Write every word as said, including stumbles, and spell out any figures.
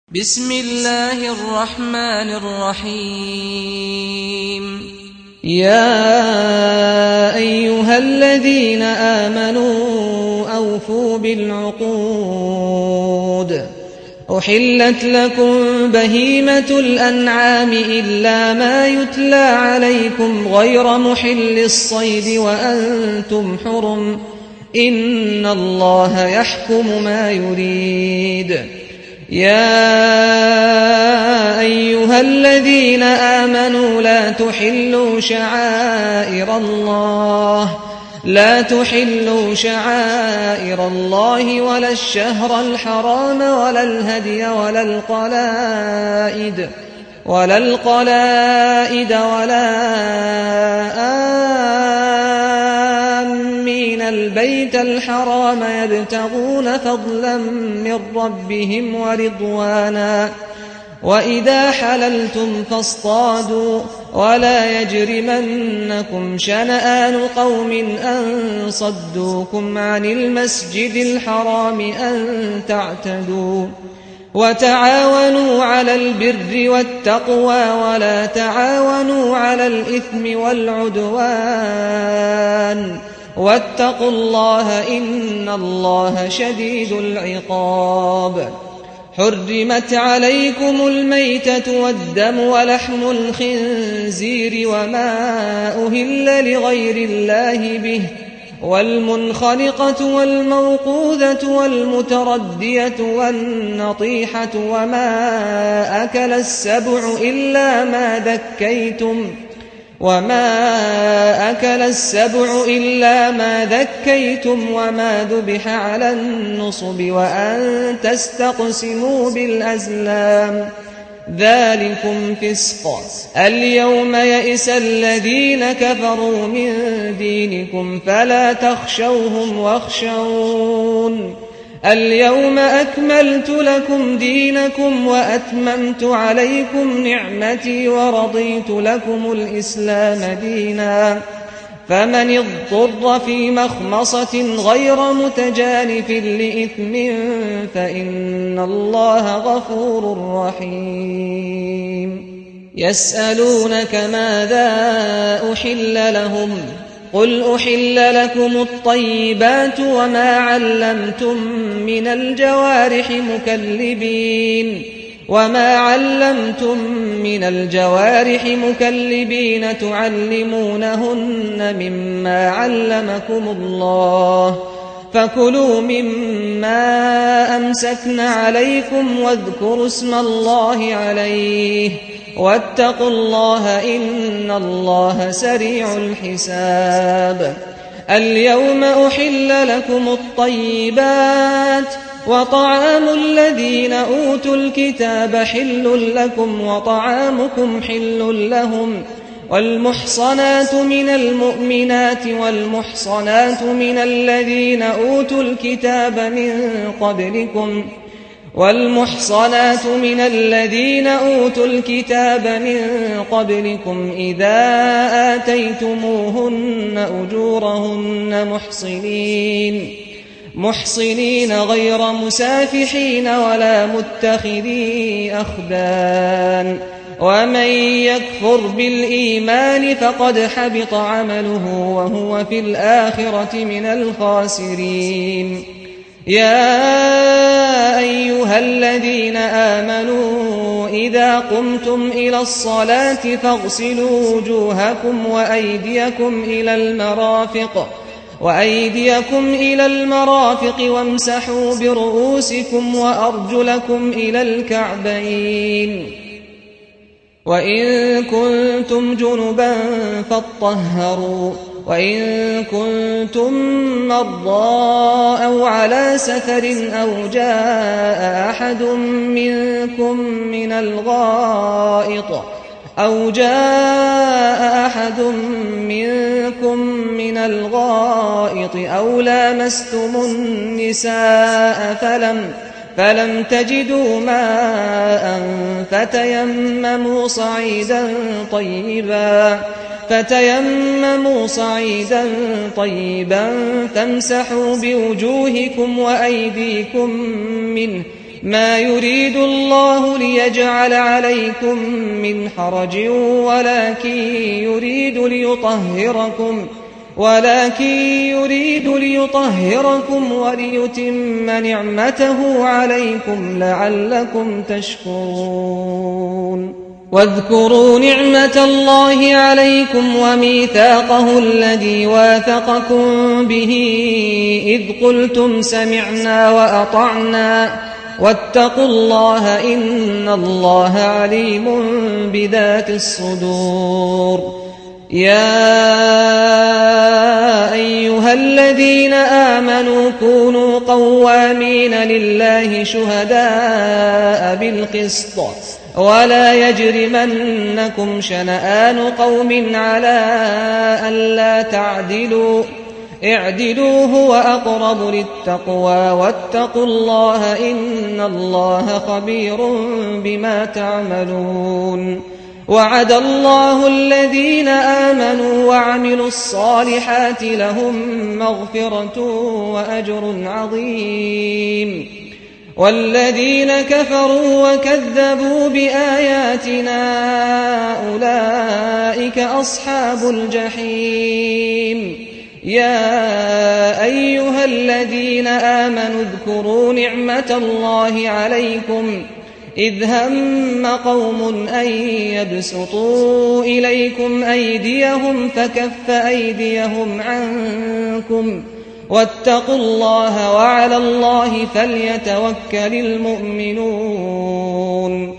بسم الله الرحمن الرحيم يا أيها الذين آمنوا أوفوا بالعقود أحلت لكم بهيمة الأنعام إلا ما يتلى عليكم غير محل الصيد وأنتم حرم إن الله يحكم ما يريد يا أيها الذين آمنوا لا تحلوا شعائر الله لا تحلوا شعائر الله ولا الشهر الحرام ولا الهدي ولا القلائد ولا القلائد ولا آمين البيت الحرام يبتغون فضلا من ربهم ورضوانا وإذا حللتم فاصطادوا ولا يجرمنكم شنآن قوم أن صدوكم عن المسجد الحرام أن تعتدوا وتعاونوا على البر والتقوى ولا تعاونوا على الإثم والعدوان واتقوا الله إن الله شديد العقاب حرمت عليكم الميتة والدم ولحم الخنزير وما أهل لغير الله به والمنخنقة والموقوذة والمتردية والنطيحة وما أكل السبع إلا ما ذكيتم وما أكل السبع إلا ما ذكيتم وما ذبح على النصب وأن تستقسموا بالأزلام ذلكم فسق اليوم يئس الذين كفروا من دينكم فلا تخشوهم واخشون اليوم أكملت لكم دينكم وأتممت عليكم نعمتي ورضيت لكم الإسلام دينا فمن اضطر في مخمصة غير متجانف لإثم فإن الله غفور رحيم يسألونك ماذا أحل لهم قل أحل لكم الطيبات وما علمتم من الجوارح مكلبين وما علمتم من الجوارح مكلبين تعلمونهن مما علمكم الله فكلوا مما أمسكن عليكم واذكروا اسم الله عليه واتقوا الله إن الله سريع الحساب اليوم أحل لكم الطيبات وطعام الذين أوتوا الكتاب حل لكم وطعامكم حل لهم والمحصنات من المؤمنات والمحصنات من الذين أوتوا الكتاب من قبلكم والمحصنات من الذين أوتوا الكتاب من قبلكم إذا آتيتموهن أجورهن محصنين محصنين غير مسافحين ولا متخذي أخدان ومن يكفر بالإيمان فقد حبط عمله وهو في الآخرة من الخاسرين يا أيها الذين آمنوا إذا قمتم إلى الصلاة فاغسلوا وجوهكم وأيديكم إلى المرافق وأيديكم إلى المرافق وامسحوا برؤوسكم وأرجلكم إلى الكعبين وإن كنتم جنبا فاطهروا وإن كنتم مرضى أو على سفر أو جاء أحد منكم من الغائط أو جاء أحد منكم من الغائط أو لامستم النساء فلم فلم تجدوا ماء فتيمموا صعيدا طيبا فتيمموا صعيدا طيبا فامسحوا بوجوهكم وأيديكم منه ما يريد الله ليجعل عليكم من حرج ولكن يريد ليطهركم ولكن يريد ليطهركم وليتم نعمته عليكم لعلكم تشكرون واذكروا نعمة الله عليكم وميثاقه الذي واثقكم به إذ قلتم سمعنا وأطعنا واتقوا الله إن الله عليم بذات الصدور يا أيها الذين آمنوا كونوا قوامين لله شهداء بالقسط ولا يجرمنكم شنآن قوم على ألا تعدلوا اعدلوا هو أقرب للتقوى واتقوا الله إن الله خبير بما تعملون وعد الله الذين آمنوا وعملوا الصالحات لهم مغفرة وأجر عظيم والذين كفروا وكذبوا بآياتنا أولئك أصحاب الجحيم يا أيها الذين آمنوا اذكروا نعمة الله عليكم إذ هم قوم أن يبسطوا إليكم أيديهم فكف أيديهم عنكم واتقوا الله وعلى الله فليتوكل المؤمنون